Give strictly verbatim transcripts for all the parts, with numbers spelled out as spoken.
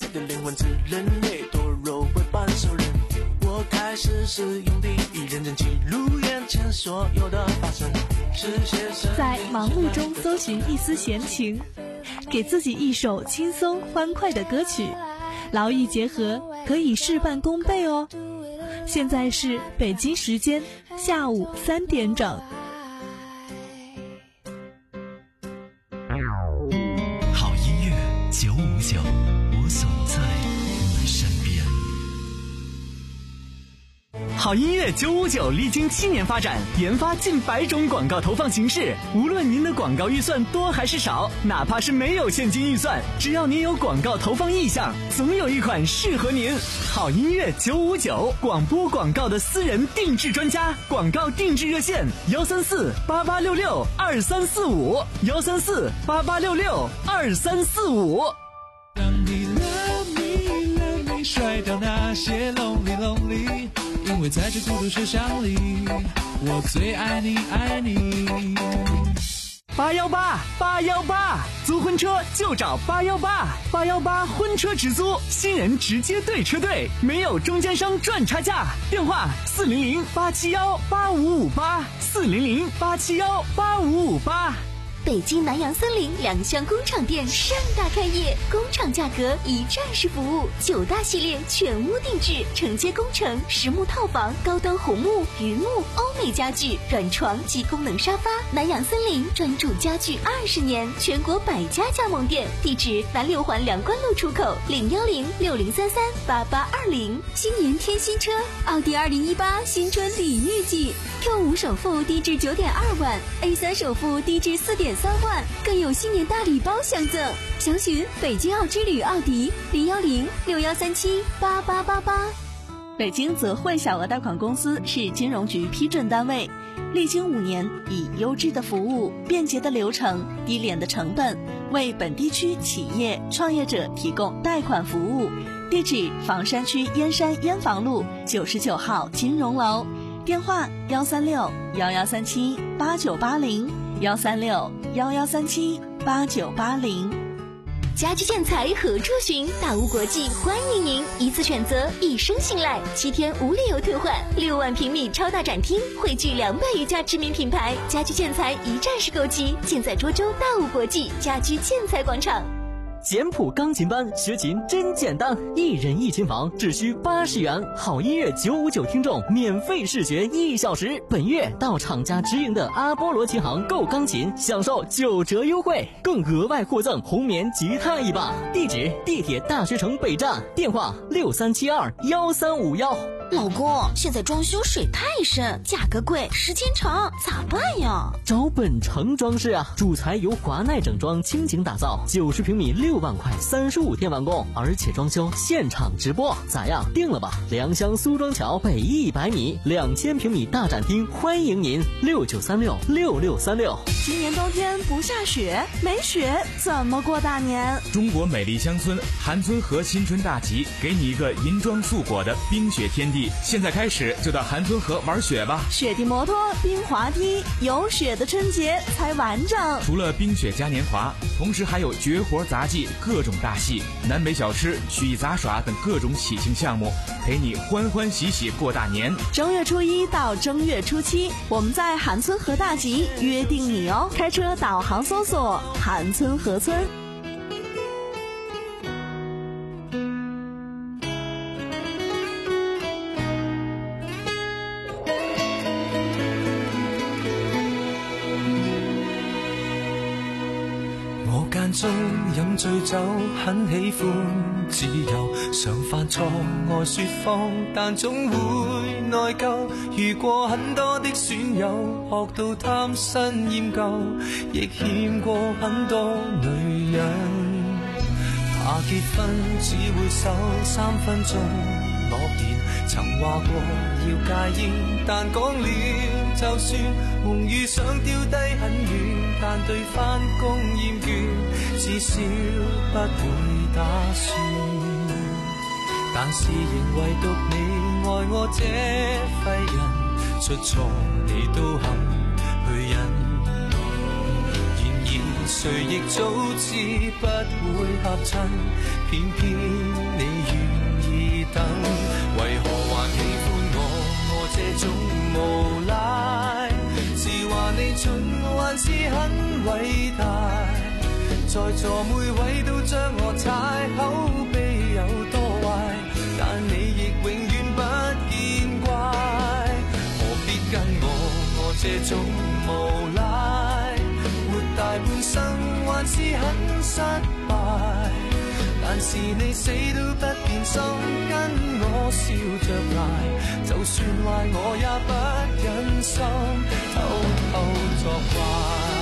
的灵魂，自认为堕落为半兽人。我开始使用第一人称记录眼前所有的发生。 在忙碌中搜寻一丝闲情，给自己一首轻松欢快的歌曲，劳逸结合，可以事半功倍哦。现在是北京时间下午三点整。 好音乐九五九，我总在你身边。好音乐九五九历经七年发展，研发近百种广告投放形式。无论您的广告预算多还是少，哪怕是没有现金预算，只要您有广告投放意向，总有一款适合您。好音乐九五九，广播广告的私人定制专家，广告定制热线幺三四八八六六二三四五幺三四八八六六二三四五。 让你 love me love me 甩掉那些 lonely lonely， 因为在这孤独车厢里，我最爱你爱你。 八幺八八幺八，租婚车就找八幺八，八幺八婚车直租，新人直接对车队，没有中间商赚差价。电话四零零八七幺八五五八，四零零八七幺八五五八。 北京南洋森林两厢工厂店盛大开业，工厂价格一站式服务，九大系列全屋定制，承接工程、实木套房、高端红木、榆木、欧美家具、软床及功能沙发。南洋森林专注家具二十年，全国百家加盟店，地址南六环梁关路出口零幺零六零三三八八二零。新年添新车，奥迪二零一八新春礼遇季 ，Q 五首付低至九点二万 ，A 三首付低至四点三万，更有新年大礼包相赠。详询北京奥之旅奥迪零幺零六幺三七八八八八。 北京泽汇小额贷款公司是金融局批准单位，历经五年，以优质的服务、便捷的流程、低廉的成本，为本地区企业创业者提供贷款服务。地址：房山区燕山燕房路九十九号金融楼。电话：幺三六幺幺三七八九八零。幺三六幺幺三七八九八零。 家居建材何处寻？大屋国际欢迎您，一次选择，一生信赖，七天无理由退换，六万平米超大展厅，汇聚两百余家知名品牌，家居建材一站式购齐，尽在涿州大屋国际家居建材广场。 简谱钢琴班学琴真简单，一人一琴房只需八十元，好音乐九五九听众免费试学一小时。本月到厂家直营的阿波罗琴行购钢琴，享受九折优惠，更额外获赠红棉吉他一把。地址：地铁大学城北站，电话六三七二幺三五幺。 老公，现在装修水太深，价格贵，时间长，咋办呀？ 找本城装饰啊，主材由华奈整装倾情打造，九十平米六万块，三十五天完工，而且装修现场直播，咋样？定了吧？良乡苏庄桥北一百米，两千平米大展厅，欢迎您，六九三六六六三六。 今年冬天不下雪，没雪怎么过大年？ 中国美丽乡村韩村河新春大集，给你一个银装素裹的冰雪天地。现在开始就到韩村河玩雪吧， 雪地摩托、冰滑梯，有雪的春节才完整。 除了冰雪嘉年华，同时还有绝活杂技、各种大戏、南北小吃、曲艺杂耍等各种喜庆项目，陪你欢欢喜喜过大年。 正月初一到正月初七，我们在韩村河大集约定你哦。开车导航搜索韩村河村。 間中飲醉酒，很喜歡自由，常犯錯愛說謊，但總會內疚。遇過很多的損友，學到貪新厭舊，亦欠過很多女人。怕結婚只會守三分鐘諾言，曾話過要戒煙，但講了就算，夢與想丟低很遠，但對返工厭倦，至少不會打算。但是仍唯獨你愛我這廢人，出錯你都肯去忍。然而誰亦早知不會合襯，偏偏是很伟大，在座每位都将我踩，口碑有多坏，但你亦永遠不見怪。何必跟我我這種無賴，活大半生還是很失敗，但是你死都不變心，跟我笑着捱，就算壞我也不忍心偷偷作怪。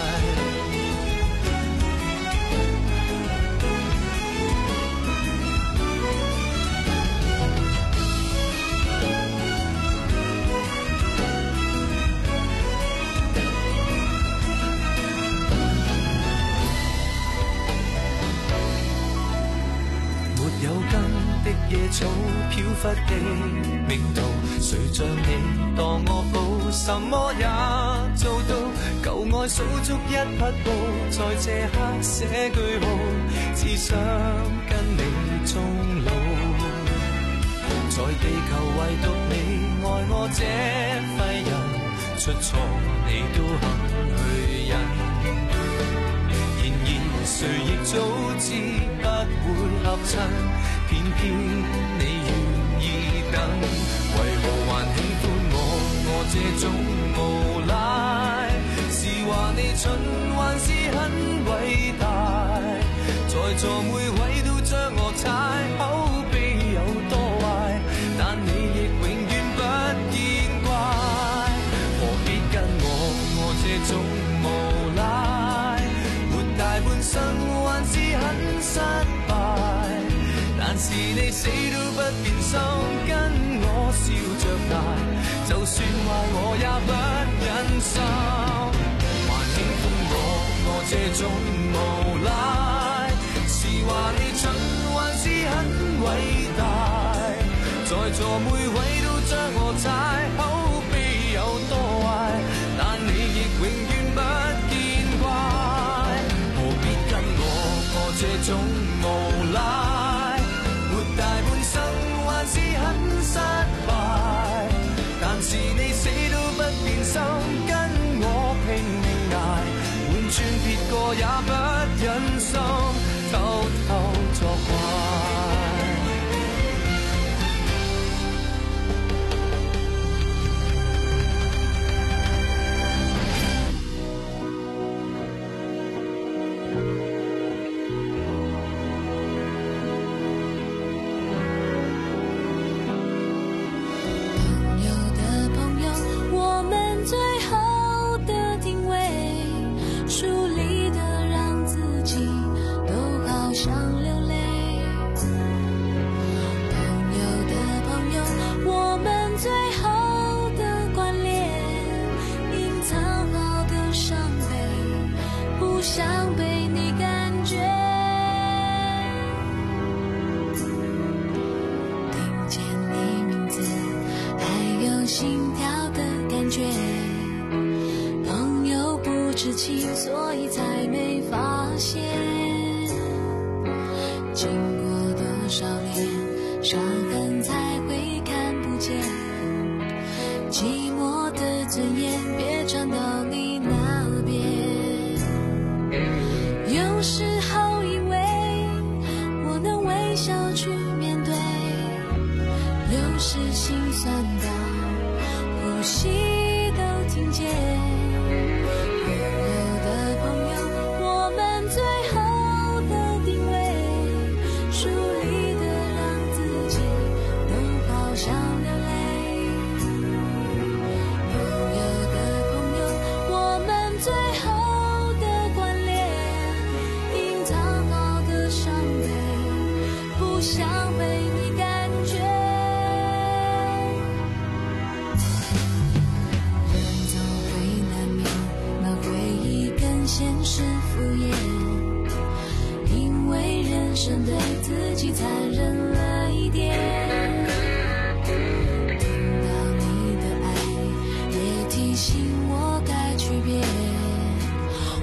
有根的野草飄忽的命途，誰像你當我寶，什麼也做到，舊愛數足一匹布，在這刻寫句號，只想跟你終老。在地球唯獨你愛我這廢人，出錯你都肯去忍。然而誰亦早知不會合襯，偏偏你願意等，為何還喜歡我我這種無賴？是話你蠢還是很偉大？在座每位都將我踩，口碑有多壞，但你亦永遠不見怪。何必跟我我這種無賴？大半生還是很失敗，但是你死都不變心，跟我笑着捱，就算壞我也不忍心。還喜歡我我這種無賴，是話你蠢還是很偉大？在座每位都將我踩，口碑有多壞，但你亦永遠不見怪。這種無賴，活大半生還是很失敗，但是你死都不變心，跟我拼命捱，換轉別個也不忍心偷偷作怪。 所以才没发现，经过多少年，伤痕才会看不见。寂寞的尊严，别传到你那边。有时候以为我能微笑去面对，有时心酸到呼吸都听见。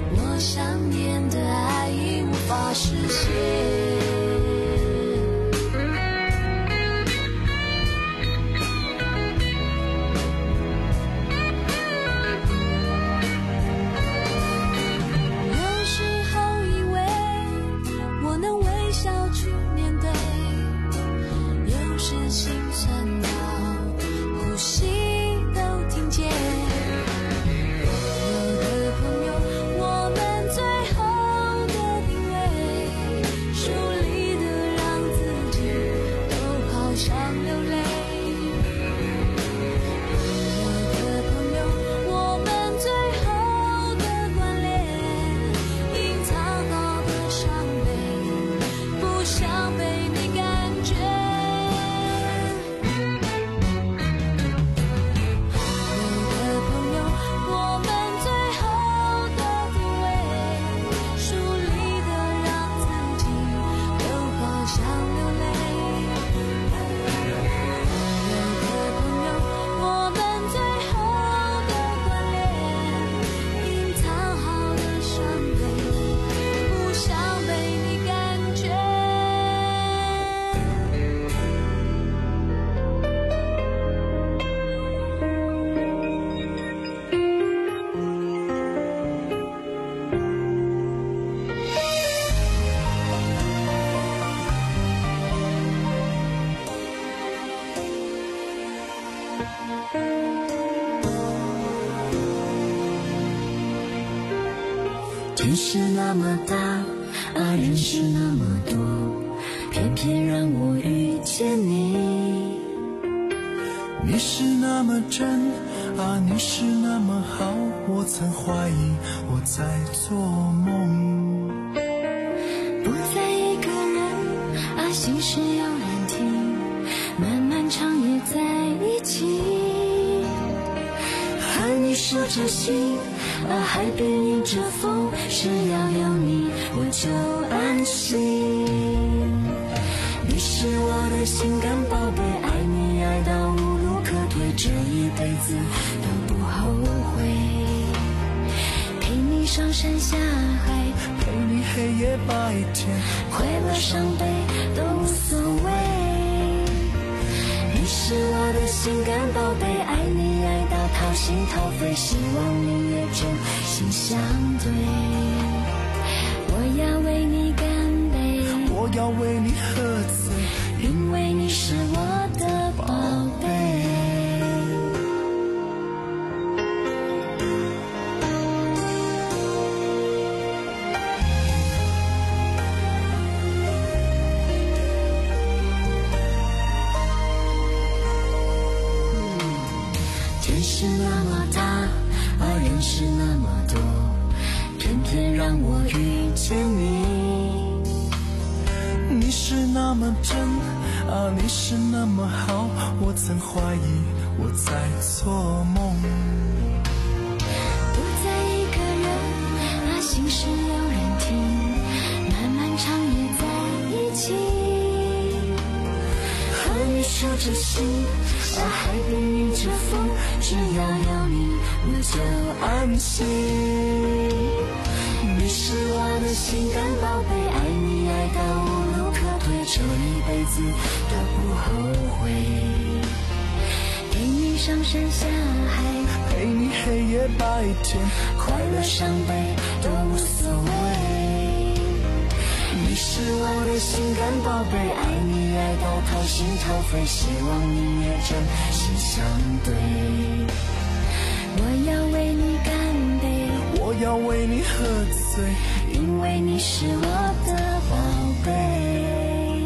想念的爱已无法实现。 天是那么大，啊，人是那么多，偏偏让我遇见你。 你是那么真啊，你是那么好，我曾怀疑我在做梦。 不再一个人啊，心事有人听，漫漫长夜在一起。和你守着心啊，海边迎着风，只要有你我就安心。你是我的心肝宝贝，爱你爱到无路可退，这一辈子都不后悔。陪你上山下海， 陪你黑夜白天， 快乐伤悲都无所谓。你是我的心肝宝贝，爱你爱到掏心掏肺，希望你也真心相对。我要为你干杯， 我要为你喝醉， 因为你是我的宝贝。天是那么大，啊，人是那么多，偏偏让我遇见你。 你是那么真啊，你是那么好，我曾怀疑我在做梦。 不再一个人啊，心事有人听，漫漫长夜在一起。和你守着心啊，海边迎着风，只要有你我就安心。你是我的心肝宝贝，爱你爱到无路可退，这一辈子都不后悔。陪你上山下海， 陪你黑夜白天， 快乐伤悲都无所谓。你是我的心肝宝贝，爱你爱到掏心掏肺，希望你也真心相对。我要为你干杯， 我要为你喝醉， 因为你是我的宝贝。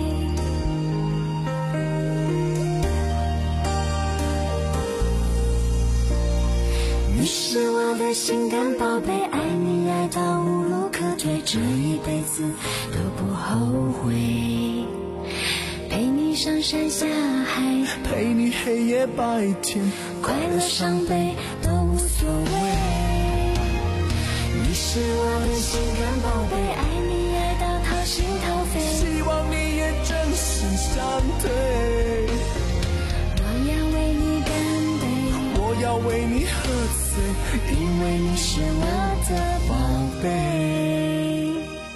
你是我的心肝宝贝，爱你爱到无路可退，这一辈子都不后悔。陪你上山下海， 陪你黑夜白天， 快乐伤悲都无所谓。你是我的心肝宝贝，爱你爱到掏心掏肺， 希望你也真心相对。 我要为你干杯， 我要为你喝醉， 因为你是我的宝贝。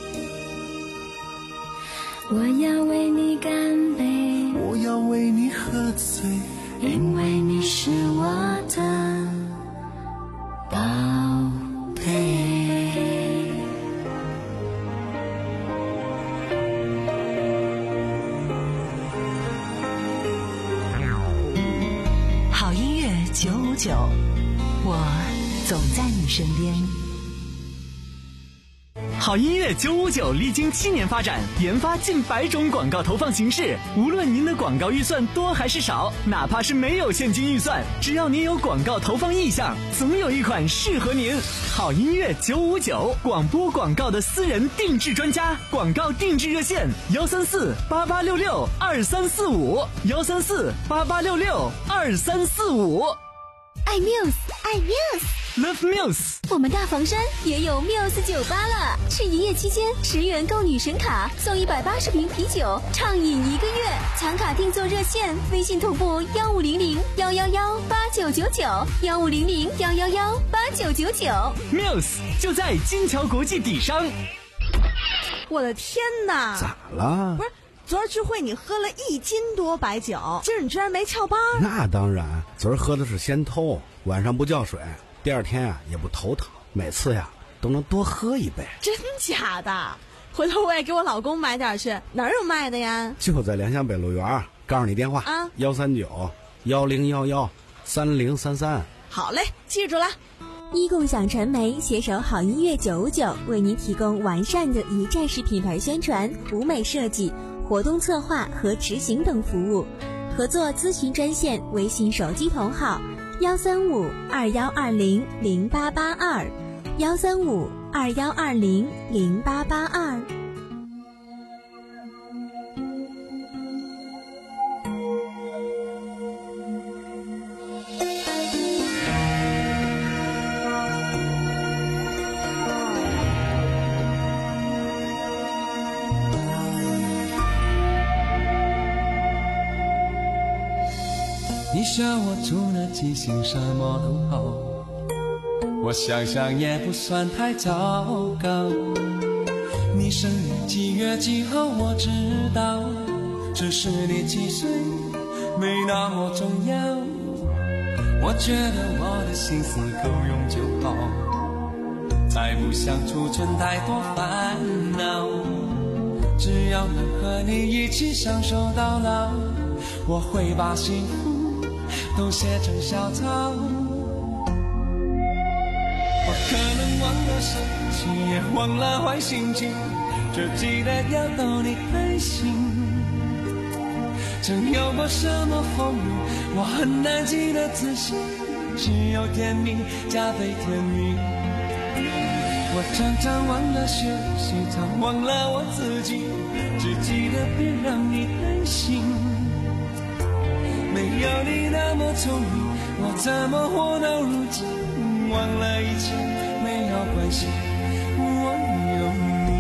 我要为你干杯， 我要为你喝醉， 因为你是我的宝贝。 好音乐九五九，我总在你身边。 好音乐九五九历经七年发展，研发近百种广告投放形式。无论您的广告预算多还是少，哪怕是没有现金预算，只要您有广告投放意向，总有一款适合您。好音乐九五九，广播广告的私人定制专家，广告定制热线：幺三四八八六六二三四五，幺三四八八六六二三四五。 爱 Muse， 爱 Muse。Love Muse， 我们大房山也有 Muse 酒吧了，是一夜期间十元购女神卡，送一百八十瓶啤酒，畅饮一个月。抢卡订座热线：微信同步幺五零零幺幺幺八九九九，幺五零零幺幺幺八九九九。 Muse 就在金桥国际底商。 我的天哪！ 咋了？ 不是。昨儿聚会你喝了一斤多白酒，今儿你居然没翘班？ 那当然，昨儿喝的是先偷，晚上不叫水，第二天啊也不头疼，每次呀都能多喝一杯。 真假的？回头我也给我老公买点去，哪儿有卖的呀？ 就在良乡北路园，告诉你电话啊， 幺三九幺零幺幺三零三三。 好嘞，记住了。 一共享传媒携手好音乐九五九，为您提供完善的一站式品牌宣传、舞美设计、活动策划和执行等服务。合作咨询专线：微信手机同号幺三五二幺二零零八八二，幺三五二幺二零零八八二。 你说我住了几星什么都好，我想想也不算太糟糕。你生日几月几号我知道，只是你几岁没那么重要。我觉得我的心思够用就好，再不想储存太多烦恼。只要能和你一起享受到老，我会把幸福都写成小草。我可能忘了生气，也忘了坏心情，只记得要逗你开心。曾有过什么风雨，我很难记得仔细，只有甜蜜加倍甜蜜。我常常忘了学习，常忘了我自己，只记得别让你担心。没有你那么聪明，我怎么活到如今？忘了一切没有关系，我有你。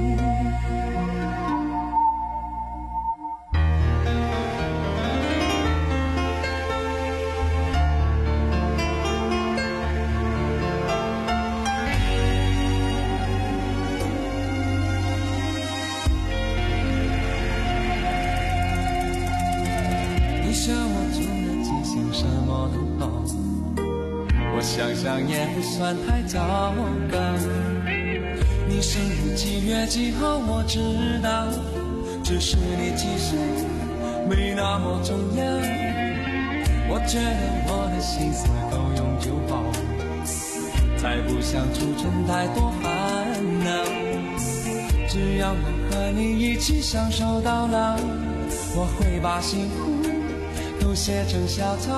你说我住了几星什么都好，我想想也不算太糟糕。你生日几月几号我知道，只是你几岁没那么重要。我觉得我的心思够用就好，才不想储存太多烦恼。只要能和你一起享受到老，我会把幸福都写成小草。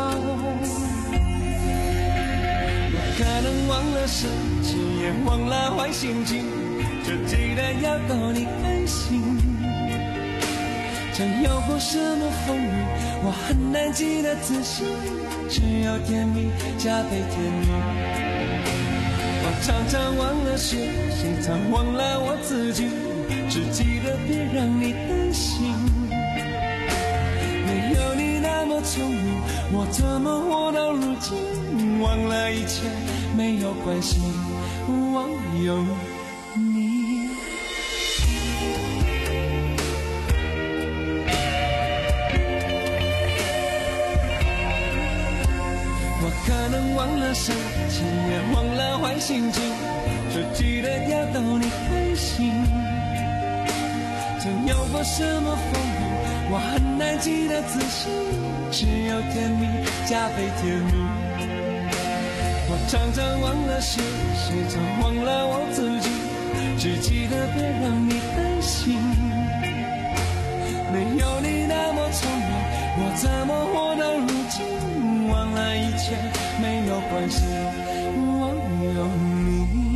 我可能忘了生气，也忘了坏心情，只记得要逗你开心。曾有过什么风雨，我很难记得仔细，只有甜蜜加倍甜蜜。我常常忘了学习，常忘了我自己，只记得别让你担心。没有你那么聪明，我怎么活到如今？忘了一切没有关系，我有你。我可能忘了生气，也忘了坏心情，只记得要逗你开心。曾有过什么风雨，我很难记得仔细，只有甜蜜加倍甜蜜。我常常忘了学习，常忘了我自己，只记得别让你担心。没有你那么聪明，我怎么活到如今？忘了一切没有关系，我有你。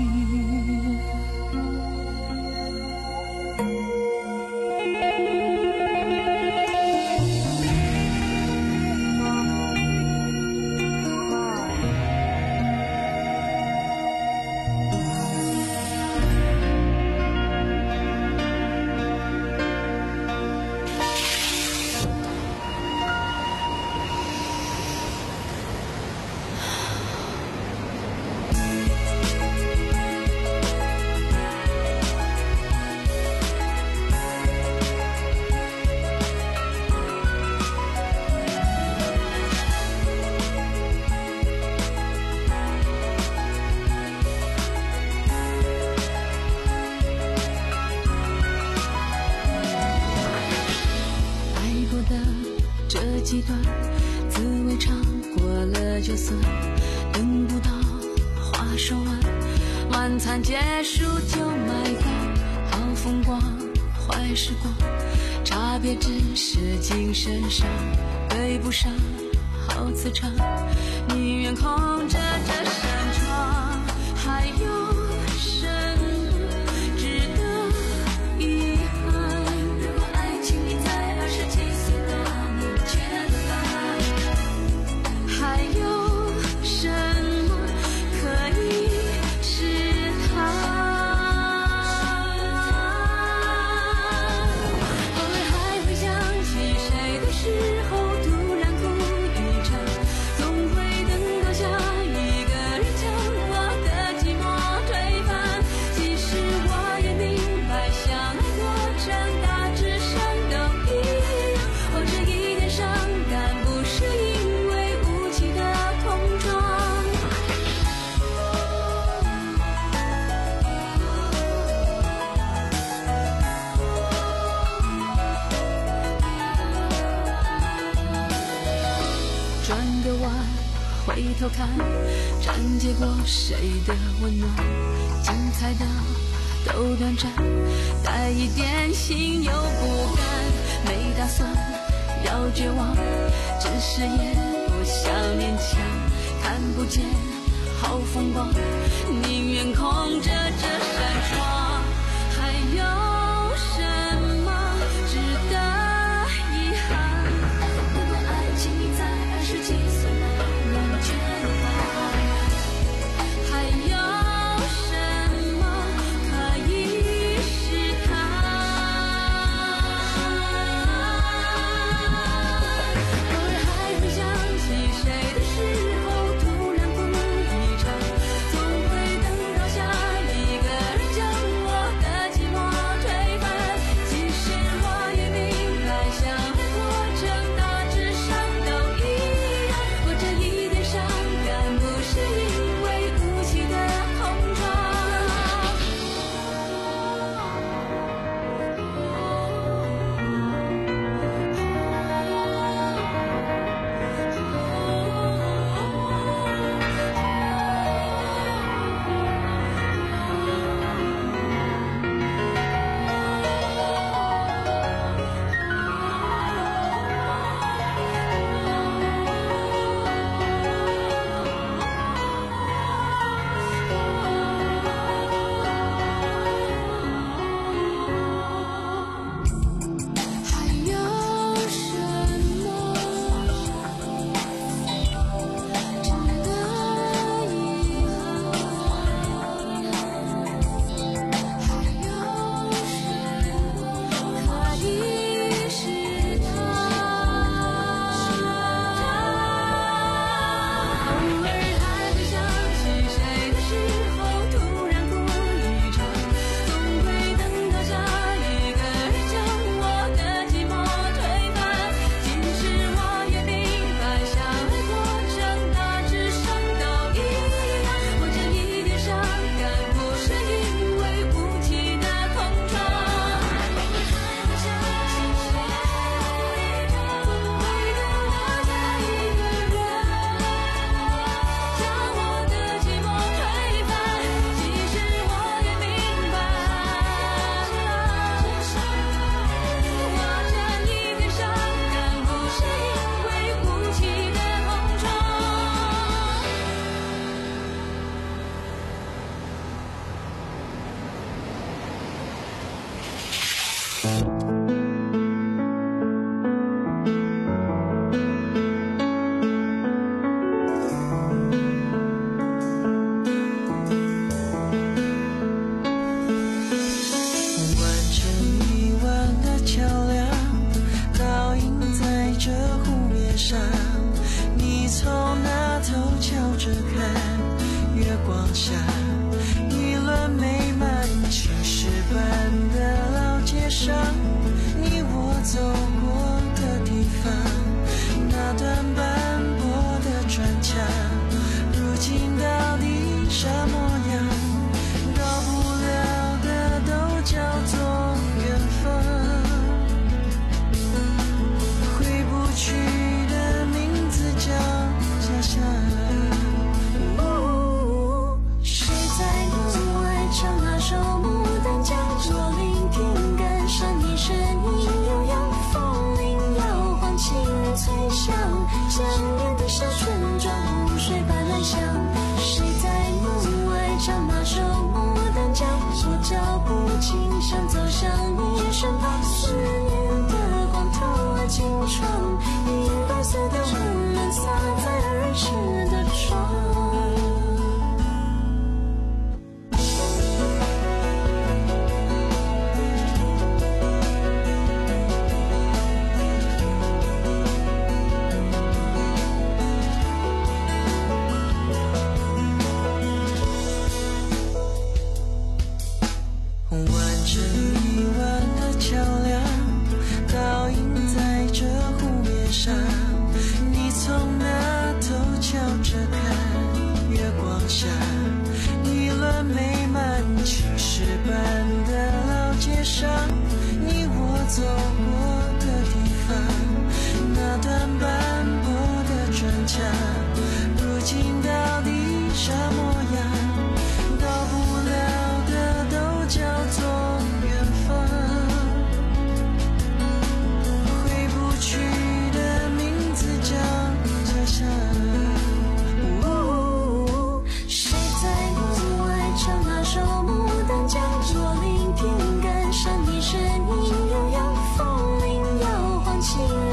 几段滋味尝过了就算，等不到花手腕，晚餐结束就迈过，好风光坏时光，差别只是精神上对不上好磁场，宁愿空着这扇窗，还有什么值得遗憾？如果爱情你在二十几岁的你觉得烦，还有什么可以试探？偶尔还会想起谁的时候突然哭一场，总会等到下一个人将我的寂寞推翻。其实我也明白，相爱过程大致上都一样，或者一点伤感不是因为无情的碰撞。转个弯，回头看，斩结过谁的温暖？精彩的都短暂，带一点心又不甘，没打算要绝望，只是也不想勉强，看不见好风光，宁愿空着这扇窗，还有什么值得遗憾？如果爱情你在二十几岁那年觉得烦，还有什么可以试探？偶尔还会想起谁的时候突然哭一场，总会等到下一个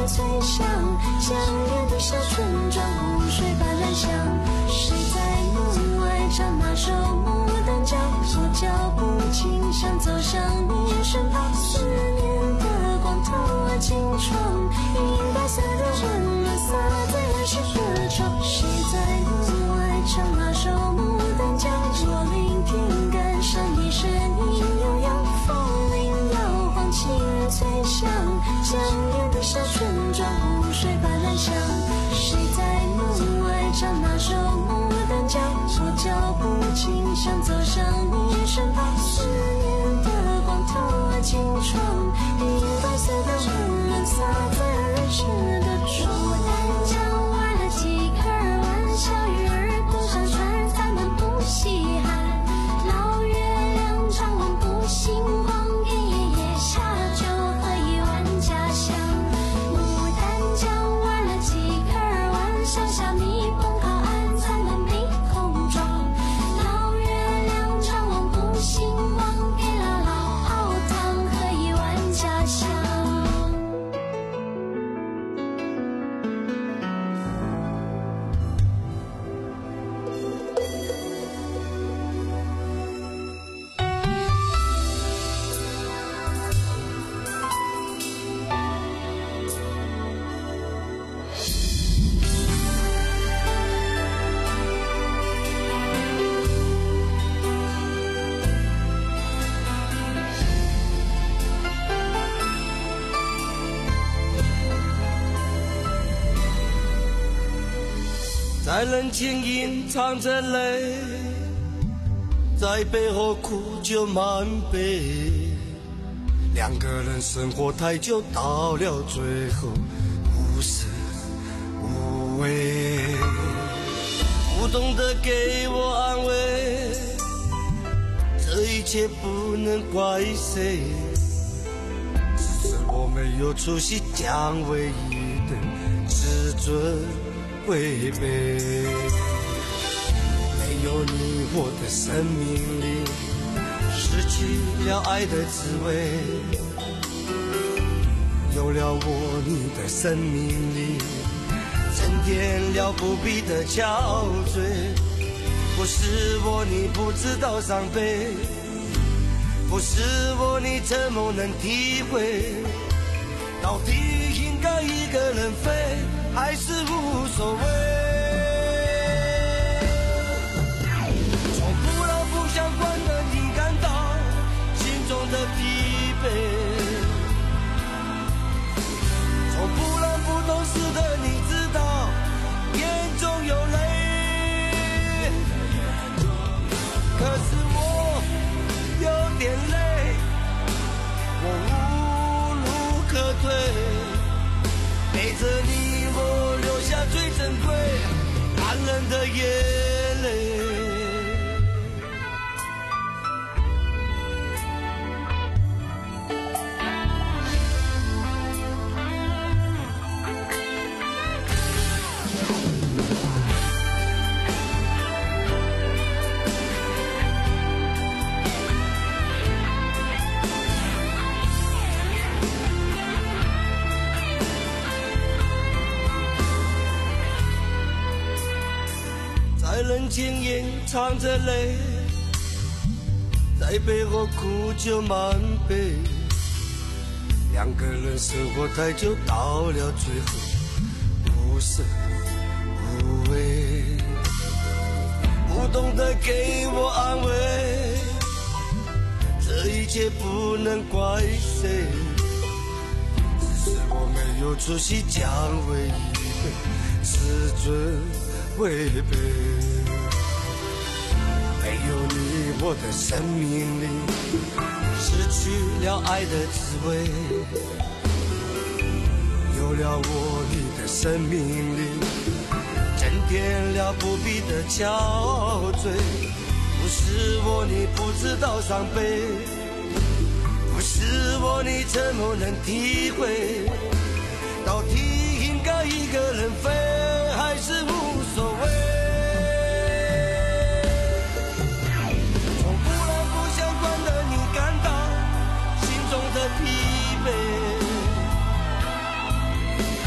脆响，江边的小村庄，湖水般蓝香。谁在门外唱那首牡丹江？我脚步轻，想走向你身旁。思念的光透了金窗，银白色的温暖洒在儿时的窗。谁在门外唱那首牡丹江？我聆听，感伤你声音悠扬，风铃摇晃，清脆响。江边的小村庄，湖水般蓝香。谁在门外唱那首牡丹江？我脚步轻，想走向你身旁。思念的光透了金窗，银白色的温暖洒在儿时的窗。牡丹江玩了几颗玩笑鱼儿，过山川咱们不稀罕。老月亮常晚不星光，给爷爷下酒喝一碗家乡。牡丹江玩了几颗玩笑，小蜜蜂靠岸咱们避空撞。老月亮常晚不星光，给姥姥熬汤喝一碗家乡。 在人前隐藏着泪，在背后哭就满杯。两个人生活太久，到了最后无声无味，不懂得给我安慰，这一切不能怪谁，只是我没有出息，将唯一的自尊违背。没有你，我的生命里失去了爱的滋味，有了我，你的生命里增添了不必的憔悴。不是我，你不知道伤悲，不是我，你怎么能体会？到底应该一个人飞，还是无所谓？从不让不相关的你感到心中的疲惫，从不让不懂事的你知道眼中有泪。可是我有点累，我无路可退，陪着你我留下最珍贵感人的眼泪。在人前掩藏着泪，在背后哭就满杯。两个人生活太久，到了最后无声无味，不懂得给我安慰，这一切不能怪谁，只是我没有出息，将唯一的自尊违背。没有你，我的生命里失去了爱的滋味，有了我，你的生命里增添了不必的憔悴。不是我，你不知道伤悲，不是我，你怎么能体会？到底应该一个人飞，还是无所谓？从不让不相关的你感到心中的疲惫，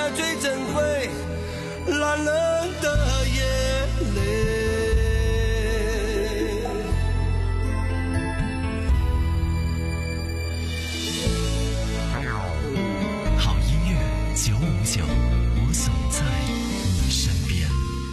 来最珍贵男人的眼泪。 好音乐九五九，我总在你身边。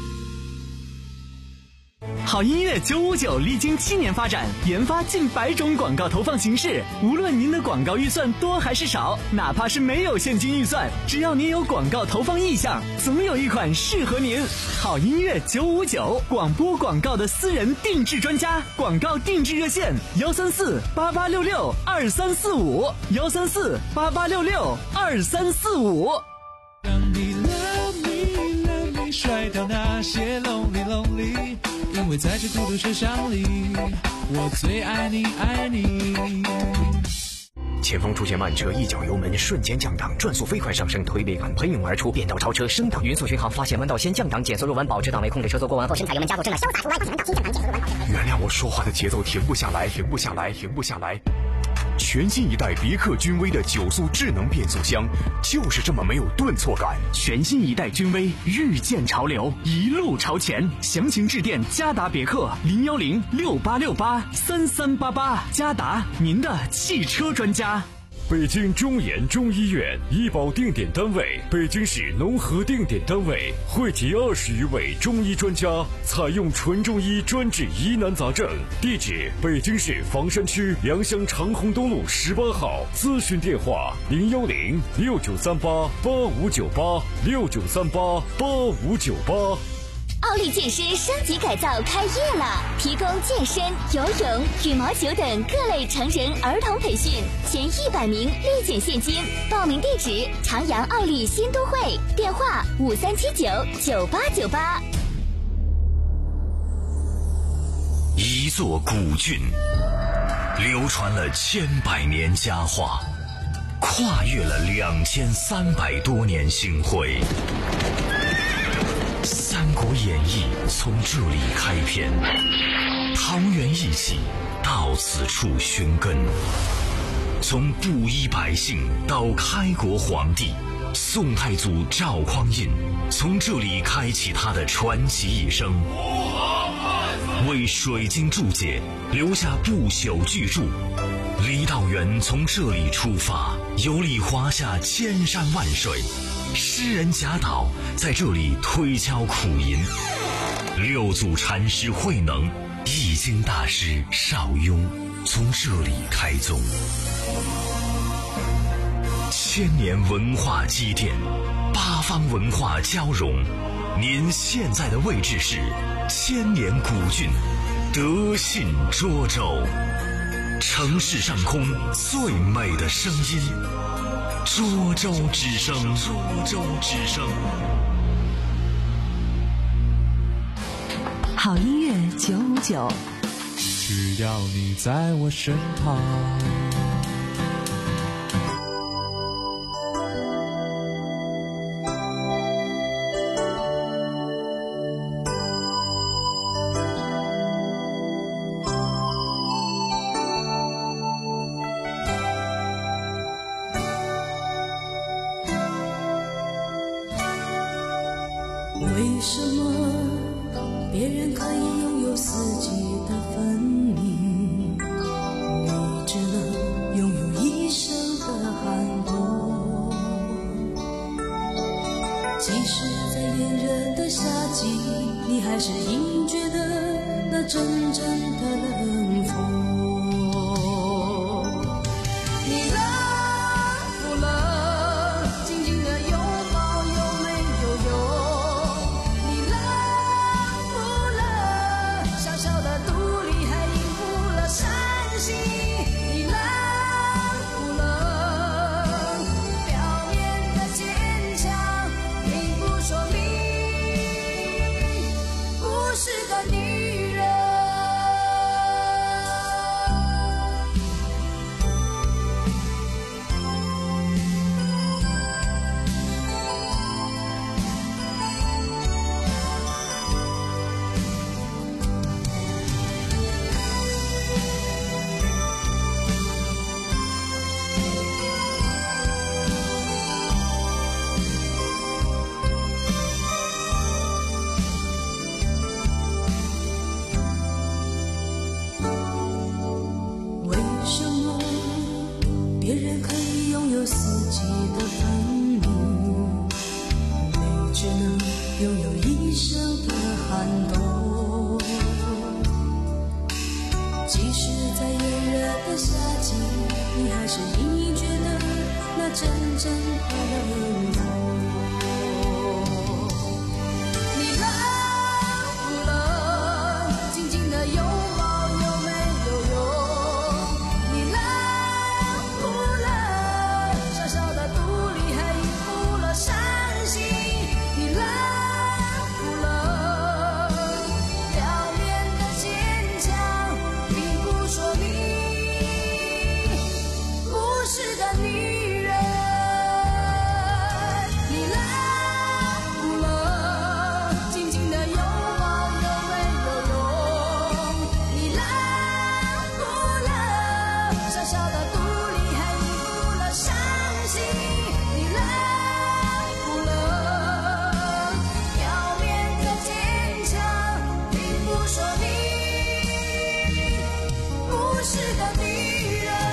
好音乐九五九历经七年发展，研发近百种广告投放形式。无论您的广告预算多还是少，哪怕是没有现金预算，只要您有广告投放意向，总有一款适合您。好音乐九五九，广播广告的私人定制专家，广告定制热线：幺三四八八六六二三四五，幺三四八八六六二三四五。 让你 love me love me 甩掉那些 lonely lonely， 因为在这孤独车厢里，我最爱你爱你。 前方出现慢车，一脚油门瞬间降档，转速飞快上升，推背感喷涌而出，变道超车升档，匀速巡航，发现弯道先降档，减速入弯，保持档位，控制车速过弯后深踩油门加速，正在潇洒出弯，发现弯道新降档，减速入弯，保持。 原谅我说话的节奏停不下来，停不下来，停不下来。全新一代别克君威的九速智能变速箱，就是这么没有顿挫感。 全新一代君威日渐潮流，一路朝前。详情致电嘉达别克零幺零六八六八三三八八，嘉达您的汽车专家。 北京中研中医院医保定点单位，北京市农合定点单位，汇集二十余位中医专家，采用纯中医专治疑难杂症。地址：北京市房山区良乡长虹东路十八号。咨询电话：零幺零六九三八八五九八六九三八八五九八。 奥利健身升级改造开业了，提供健身、游泳、羽毛球等各类成人儿童培训，前一百名立减现金。报名地址：长阳奥利新都会，电话五三七九九八九八。 一座古郡，流传了千百年佳话，跨越了两千三百多年星辉。《三国演义》从这里开篇，桃园义气到此处寻根。从布衣百姓到开国皇帝，宋太祖赵匡胤从这里开启他的传奇一生，为水晶注解留下不朽巨著。李道元从这里出发，游历华夏千山万水。诗人贾岛在这里推敲苦吟，六祖禅师慧能、易经大师邵雍从这里开宗。千年文化积淀，八方文化交融。您现在的位置是千年古郡德信涿州，城市上空最美的声音。涿州之声，涿州之声。 好音乐九五九， 只要你在我身旁。 为什么别人可以拥有四季的分明，你只能拥有一生的寒冬？即使在炎热的夏季，你还是隐觉得那阵阵的冷风。你冷不冷？紧紧的拥抱有没有用？是个女人。 一生的寒冬。即使在炎热的夏季，你还是隐隐觉得那阵阵的冷。你冷不冷？静静的拥抱有没有用？你冷不冷？小小的肚里还隐伏了伤心。你冷不冷？表面的坚强并不说明不是个女人。你冷不冷？静静的拥抱有没有用？你冷不冷？小小的肚里还隐伏了伤心。你冷不冷？表面的坚强并不说明不是个女人。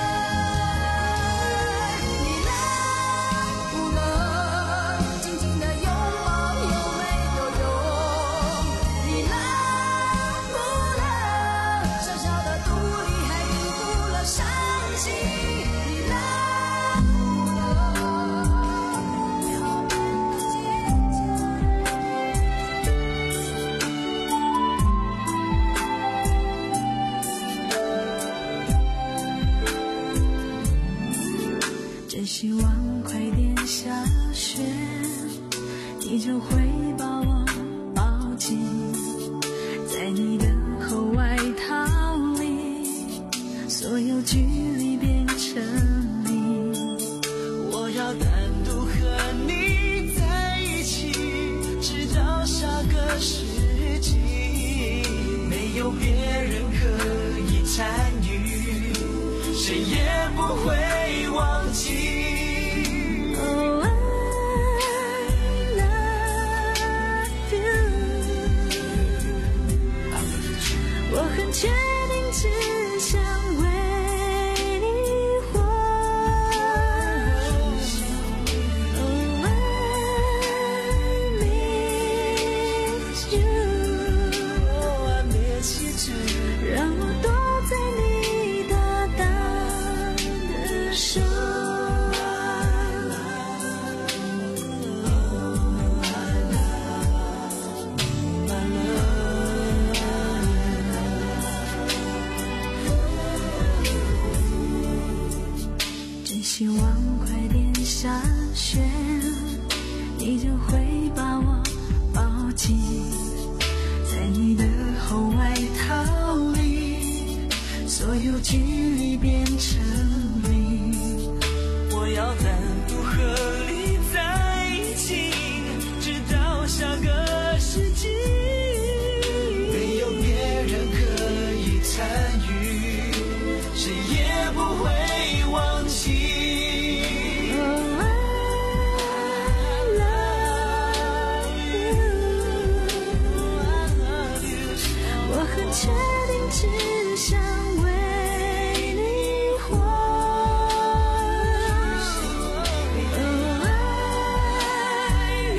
你冷不冷？静静的拥抱有没有用？你冷不冷？小小的肚里还隐伏了伤心。你冷不冷？表面的坚真希望快点下雪，你就会把我抱紧在你的厚外套里，所有距离变成零。 我要单独和你在一起，直到下个世纪，没有别人可以参与，谁也不会忘记。 Oh, I love you. 我很确定只想为你活。Oh, I miss you. Oh, I miss you too. 让我躲在你大大的手。真希望快点下雪，你就会把我抱紧在你的厚外套里，所有距离变成零。 我要单独和你在一起，直到下个世纪，没有别人可以参与，谁也不会忘记。 Oh, I love you. 我很确定只想为你活。Oh, I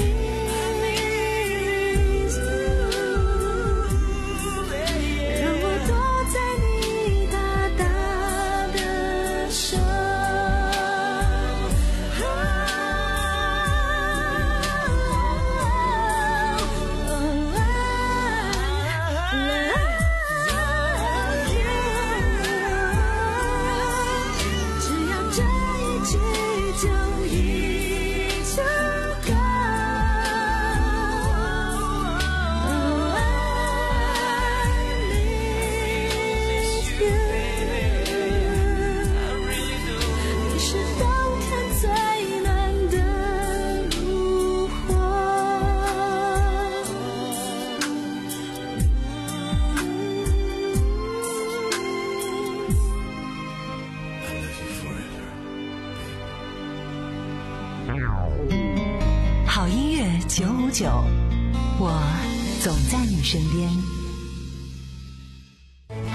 miss you. 让我躲在你大大的手。只要这一句就已足够。Oh, I miss you. 你是冬天最暖的炉火。 好音乐九五九，我总在你身边。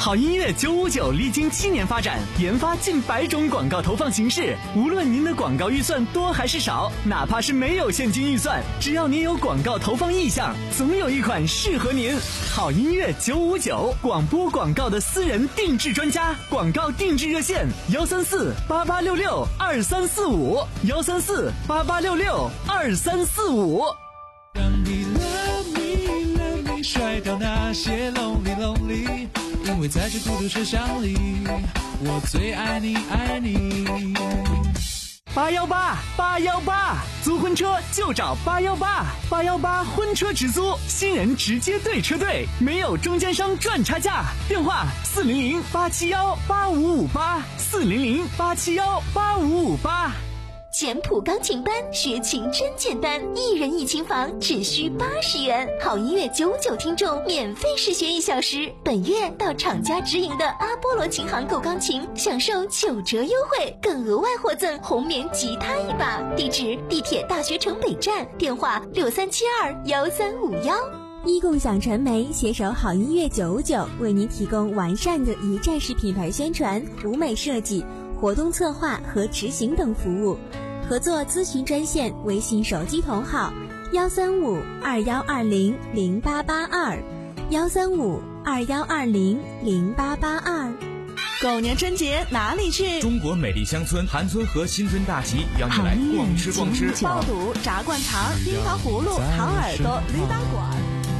好音乐九五九历经七年发展，研发近百种广告投放形式。无论您的广告预算多还是少，哪怕是没有现金预算，只要您有广告投放意向，总有一款适合您。好音乐九五九，广播广告的私人定制专家，广告定制热线：幺三四八八六六二三四五，幺三四八八六六二三四五。 让你 love me love me 甩掉那些 lonely lonely， 因为在这孤独车厢里，我最爱你爱你。 八幺八八幺八，租婚车就找八幺八，八幺八婚车直租，新人直接对车队，没有中间商赚差价。电话四零零八七幺八五五八，四零零八七幺八五五八。 简谱钢琴班学琴真简单，一人一琴房只需八十元。好音乐九五九听众免费试学一小时，本月到厂家直营的阿波罗琴行购钢琴，享受九折优惠，更额外获赠红棉吉他一把。地址：地铁大学城北站，电话六三七二幺三五幺。 一共享传媒携手好音乐九五九，为您提供完善的一站式品牌宣传、舞美设计、活动策划和执行等服务。合作咨询专线：微信手机同号幺三五二幺二零零八八二，幺三五二幺二零零八八二。 狗年春节哪里去？ 中国美丽乡村韩村和新村大集邀你来逛吃逛吃， 爆肚、炸灌肠、冰糖葫芦、糖耳朵、驴打滚。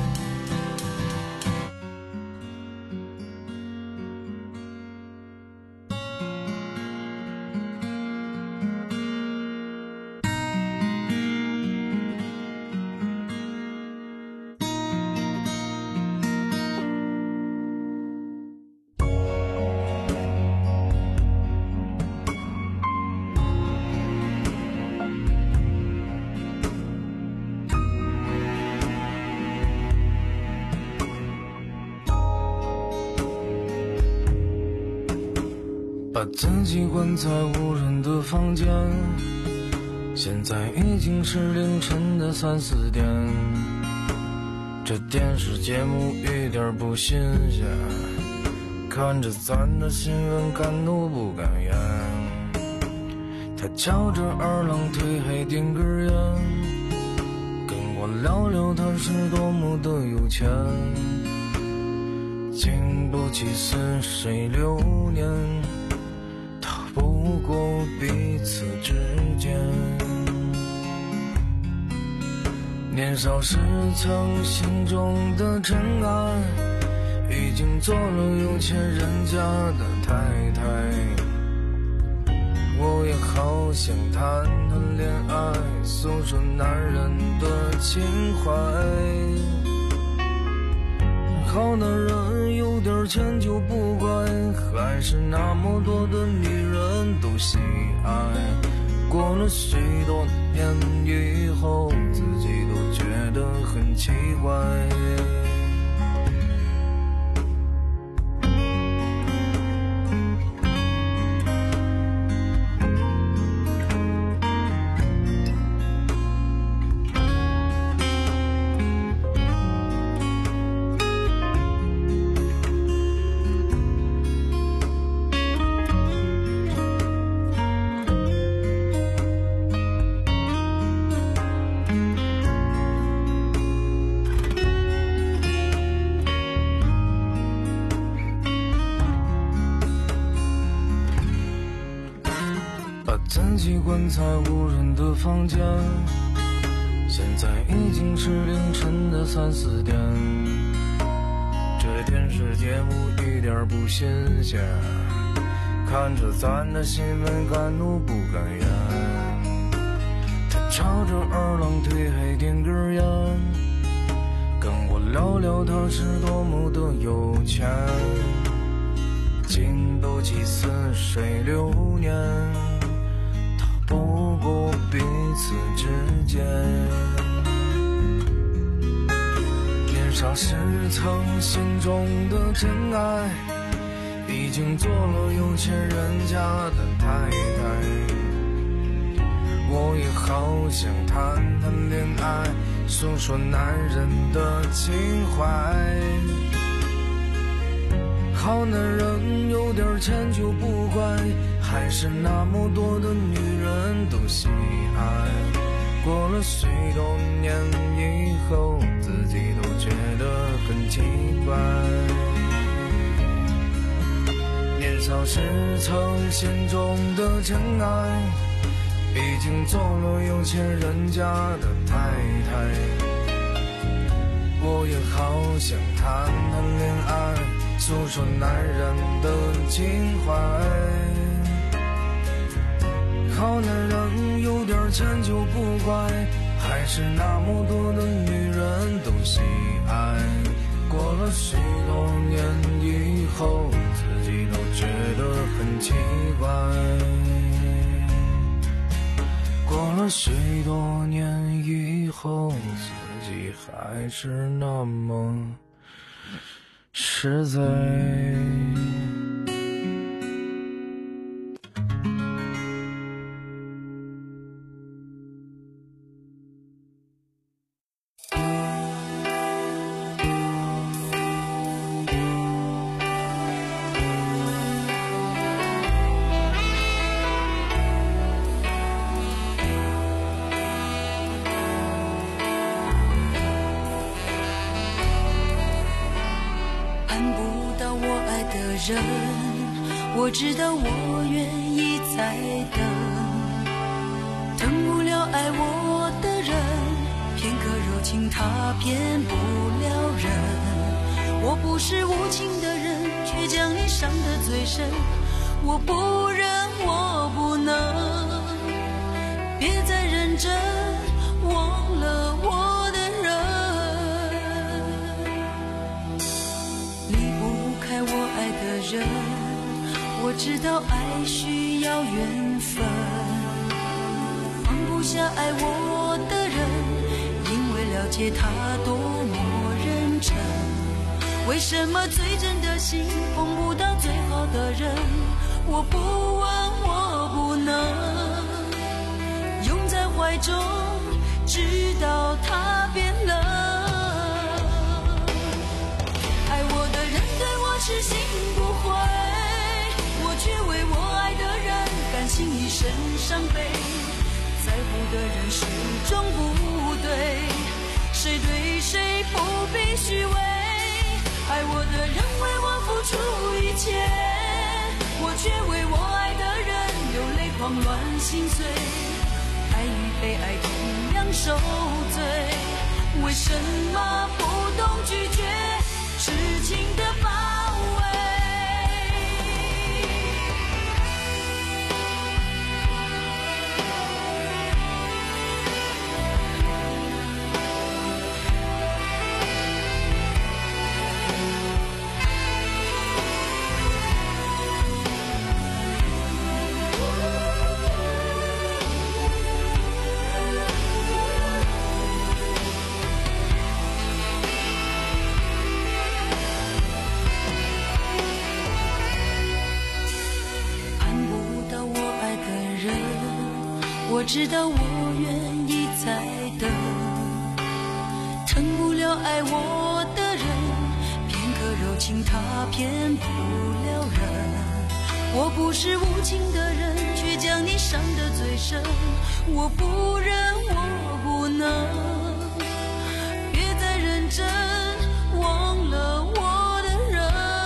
把自己关在无人的房间，现在已经是凌晨的三四点，这电视节目一点不新鲜，看着咱的新闻敢怒不敢言。他翘着二郎腿还点根烟，跟我聊聊他是多么的有钱，经不起似水流年，不过彼此之间。年少时曾心中的真爱，已经做了有钱人家的太太。我也好想谈谈恋爱，诉说男人的情怀。好男人有点钱就不怪，还是那么多的女人都喜爱。过了许多年以后，自己都觉得很奇怪。自己关在无人的房间，现在已经是凌晨的三四点，这电视节目一点不新鲜，看着咱的新闻敢怒不敢言。他翘着二郎腿还点根烟，跟我聊聊他是多么的有钱，经不起似水流年，不过彼此之间。年少时曾心中的真爱，已经做了有钱人家的太太。我也好想谈谈恋爱，诉说男人的情怀。 好男人有点钱就不怪，还是那么多的女人都喜爱。过了许多年以后，自己都觉得很奇怪。年少时曾心中的真爱，毕竟做了有钱人家的太太。我也好想谈谈恋爱，诉说男人的情怀。好男人有点钱就不怪，还是那么多的女人都喜爱。过了许多年以后，自己都觉得很奇怪。过了许多年以后，自己还是那么实在。 人，我知道我愿意再等，等不了爱我的人，片刻柔情他骗不了人。我不是无情的人，却将你伤得最深。我不忍，我不能，别再认真，忘了我的人，离不开我爱的人。我知道爱需要缘分，放不下爱我的人，因为了解他多么认真。为什么最真的心碰不到最好的人？我不问，我不能拥在怀中，直到他变冷。爱我的人对我痴心不悔，我却为我爱的人甘心一生伤悲。在乎的人始终不对，谁对谁不必虚伪。爱我的人为我付出一切，我却为我爱的人流泪狂乱心碎。爱与被爱同样受罪，为什么不懂拒绝痴情的包围？我知道我愿意再等，疼不了爱我的人，片刻柔情他骗不了人。我不是无情的人，却将你伤得最深。我不忍，我不能，别再认真，忘了我的人。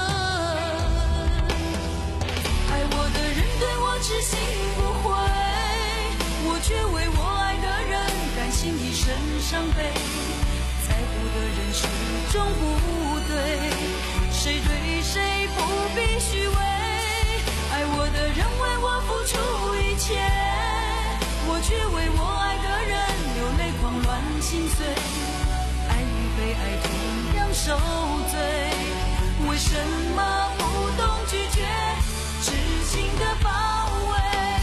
爱我的人对我痴心不悔，我却为我爱的人甘心一生伤悲。在乎的人始终不对，谁对谁不必虚伪。爱我的人为我付出一切，我却为我爱的人流泪狂乱心碎。爱与被爱同样受罪，为什么不懂拒绝痴情的包围？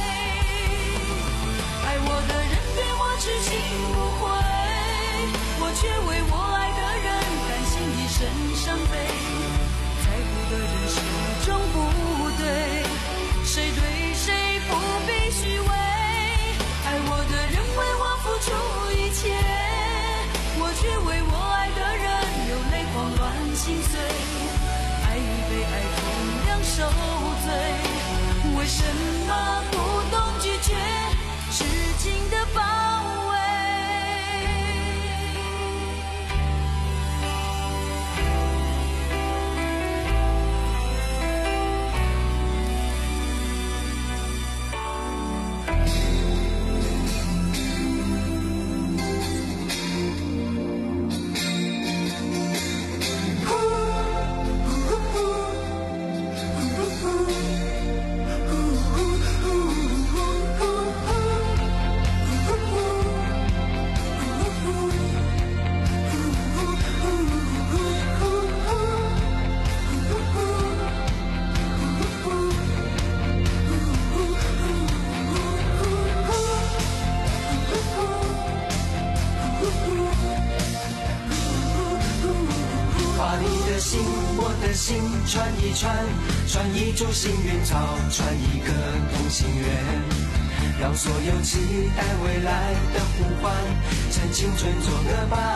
爱我的人对我痴心不悔，我却为我爱的人甘心一生伤悲。在乎的人始终不对，谁对谁不必虚伪。爱我的人为我付出一切，我却为我爱的人流泪狂乱心碎。爱与被爱同受罪，为什么不懂拒绝痴情的包围？ 穿一穿，穿一株幸运草，穿一个同心圆，让所有期待未来的呼唤，趁青春做个伴。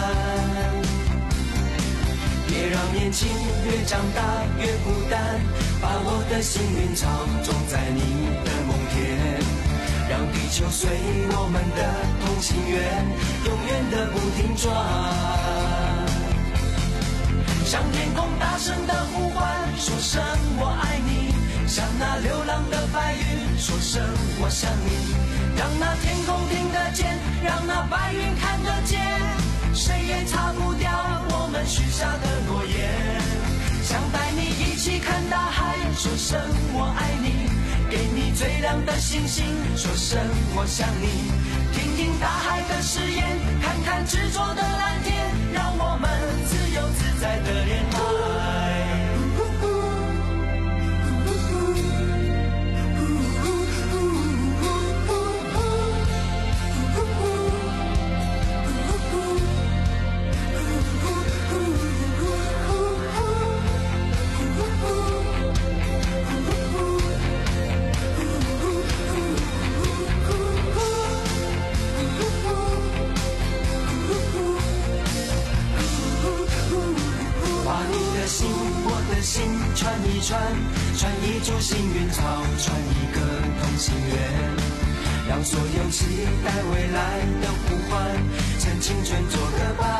别让年轻越长大越孤单，把我的幸运草种在你的梦田，让地球随我们的同心圆，永远的不停转。向天空大声的呼唤，说声我爱你，像那流浪的白云，说声我想你，让那天空听得见，让那白云看得见，谁也擦不掉我们许下的诺言。想带你一起看大海，说声我爱你，给你最亮的星星，说声我想你，听听大海的誓言，看看执着的蓝天，让我们自由自在的恋爱。穿一穿，穿一株幸运草，穿一个同心圆，让所有期待未来的呼唤，趁青春做个伴。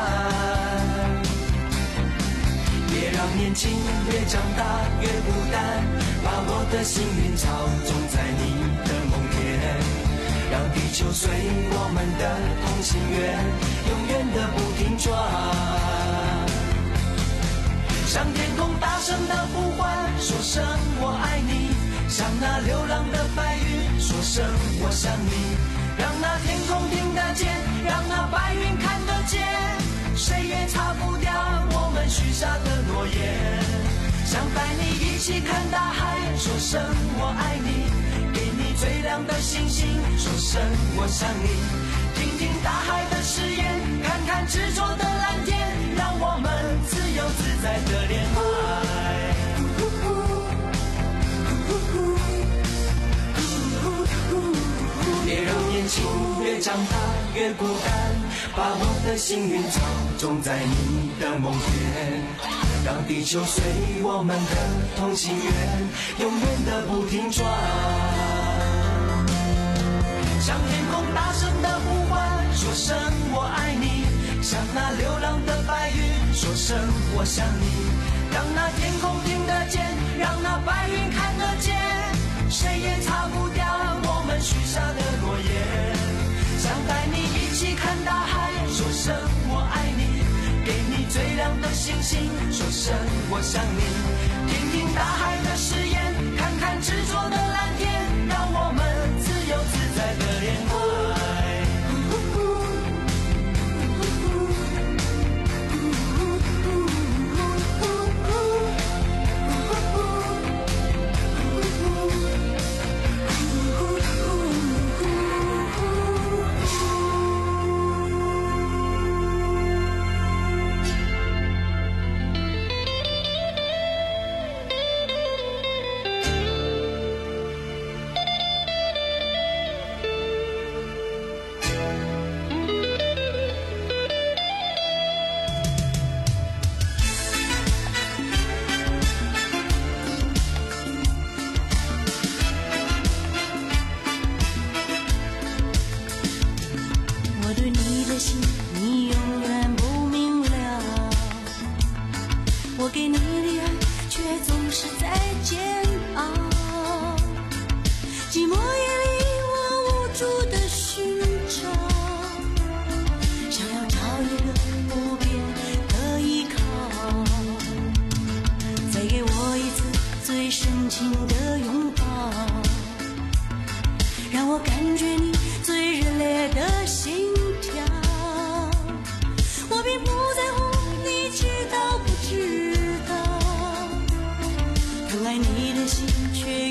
别让年轻越长大越孤单，把我的幸运草种在你的梦田，让地球随我们的同心圆，永远的不停转。向天空大声的呼唤，说声我爱你，像那流浪的白云，说声我想你，让那天空听得见，让那白云看得见，谁也擦不掉我们许下的诺言。想带你一起看大海，说声我爱你，给你最亮的星星，说声我想你，听听大海的誓言，看看执着的蓝天，让我们自由自在的恋爱。别让年轻越长大越孤单，把我的幸运草种在你的梦田，让地球随我们的同心圆，永远的不停转。向天空大声的呼唤，说声我爱你，像那流浪的白云，说声我想你，让那天空听得见，让那白云看得见，谁也擦不掉我们许下的诺言。想带你一起看大海，说声我爱你，给你最亮的星星，说声我想你，听听大海的誓言，看看执着的蓝天，让我们自由自在的恋爱。 我给你的爱却总是在煎熬。寂寞夜里我无助的寻找，想要找一个不变的依靠，再给我一次最深情的拥抱，让我感觉你最热烈的心跳。我并不在乎你知道不知道，疼爱你的心却